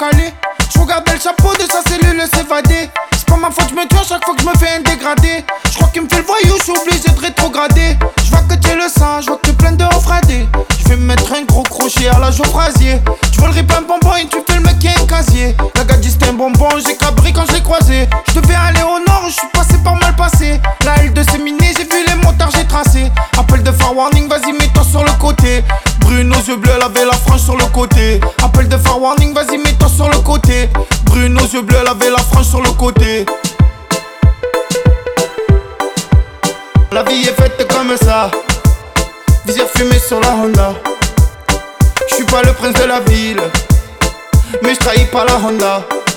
calé. Je regardais le chapeau de sa cellule s'évader. C'est pas ma faute, je me tue à chaque fois que je me fais un dégradé. Je crois qu'il me fait le voyou, je suis obligé de rétrograder. Je vois que tu le sens, je vois que t'es plein de refradés. Je vais me mettre un gros crochet à la Geoffrasier. Tu veux le rip un bonbon et tu fais le mec qui est un casier. La gars dit c'était un bonbon, j'ai cabri quand je l'ai croisé. Je devais aller au nord, je suis passé par mal passé. La L2 c'est miné, j'ai vu les motards, j'ai tracé. Appel de far warning, vas-y mets-toi sur le côté. Brune aux yeux bleus, elle avait la frange sur le côté. Appel de far warning, vas-y mets-toi sur le côté. Brune aux yeux bleus, elle avait la frange sur le côté. La vie est faite comme ça. Visière fumée sur la Honda. J'suis pas le prince de la ville, mais j'trahis pas la Honda.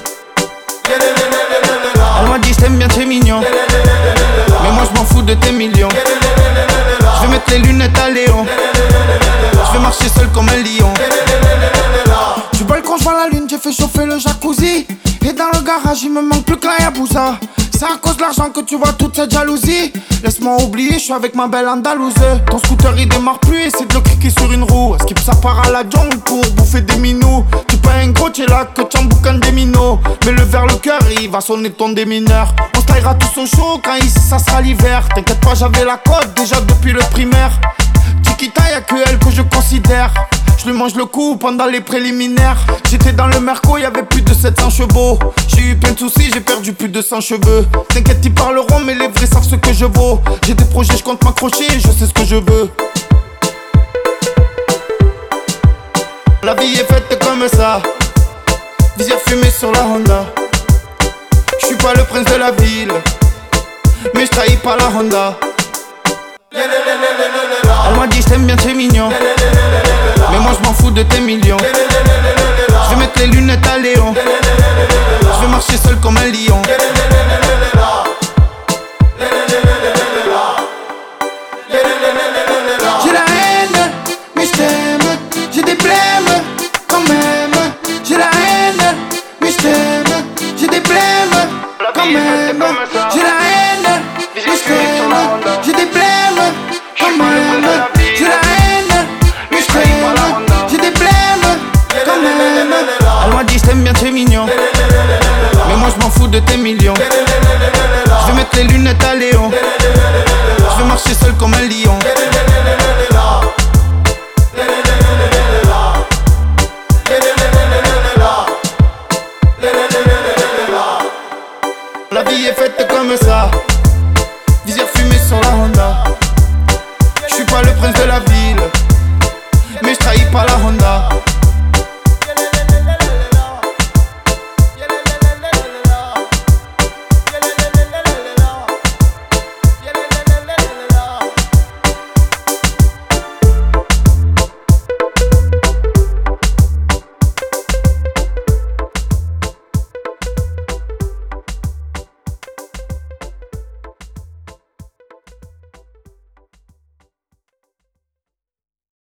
Elle m'a dit j't'aime bien, t'es mignon, mais moi j'm'en fous de tes millions. J'vais mettre les lunettes à Léon, j'vais marcher seul comme un lion. Du balcon j'vois la lune, j'ai fait chauffer le jacuzzi. Et dans le garage il me manque plus que la Yabusa. C'est à cause de l'argent que tu vois toute cette jalousie. Laisse-moi oublier, je suis avec ma belle Andalouse. Ton scooter il démarre plus et c'est de le cliquer sur une roue. Skip ça part à la jungle pour bouffer des minous. Tu pas un gros, t'es là que tu emboucanes des minots. Mets-le vers le cœur, il va sonner ton démineur. On se taillera tous au chaud quand ici ça sera l'hiver. T'inquiète pas, j'avais la cote déjà depuis le primaire. Chiquita, y'a que elle que je considère. Je lui mange le coup pendant les préliminaires. J'étais dans le Merco, y'avait plus de 700 chevaux. J'ai eu plein de soucis, j'ai perdu plus de 100 cheveux. T'inquiète, ils parleront, mais les vrais savent ce que je vaux. J'ai des projets, je compte m'accrocher, je sais ce que je veux. La vie est faite comme ça. Visière fumée sur la Honda. J'suis pas le prince de la ville, mais j'trahis pas la Honda. Elle m'a dit j't'aime bien, t'es mignon, mais moi j'm'en fous de tes millions. J'vais mettre les lunettes à Léon, j'vais marcher seul comme un lion. J'ai la haine, mais j't'aime. J'ai des blêmes, quand même. J'ai la haine, mais j't'aime. J'ai des blêmes, quand même. J'ai la haine, mais j't'aime. J'ai des blêmes, quand même. J'ai la haine, mais j't'aime. J'ai des blêmes, quand même. Elle m'a dit j't'aime bien, t'es mignon, mais moi j'm'en fous de tes millions. J'vais mettre les lunettes à Léon, j'vais marcher seul comme un lion. La vie est faite comme ça. Visière fumée sur la Honda. J'suis pas le prince de la ville, mais j'trahis pas la Honda.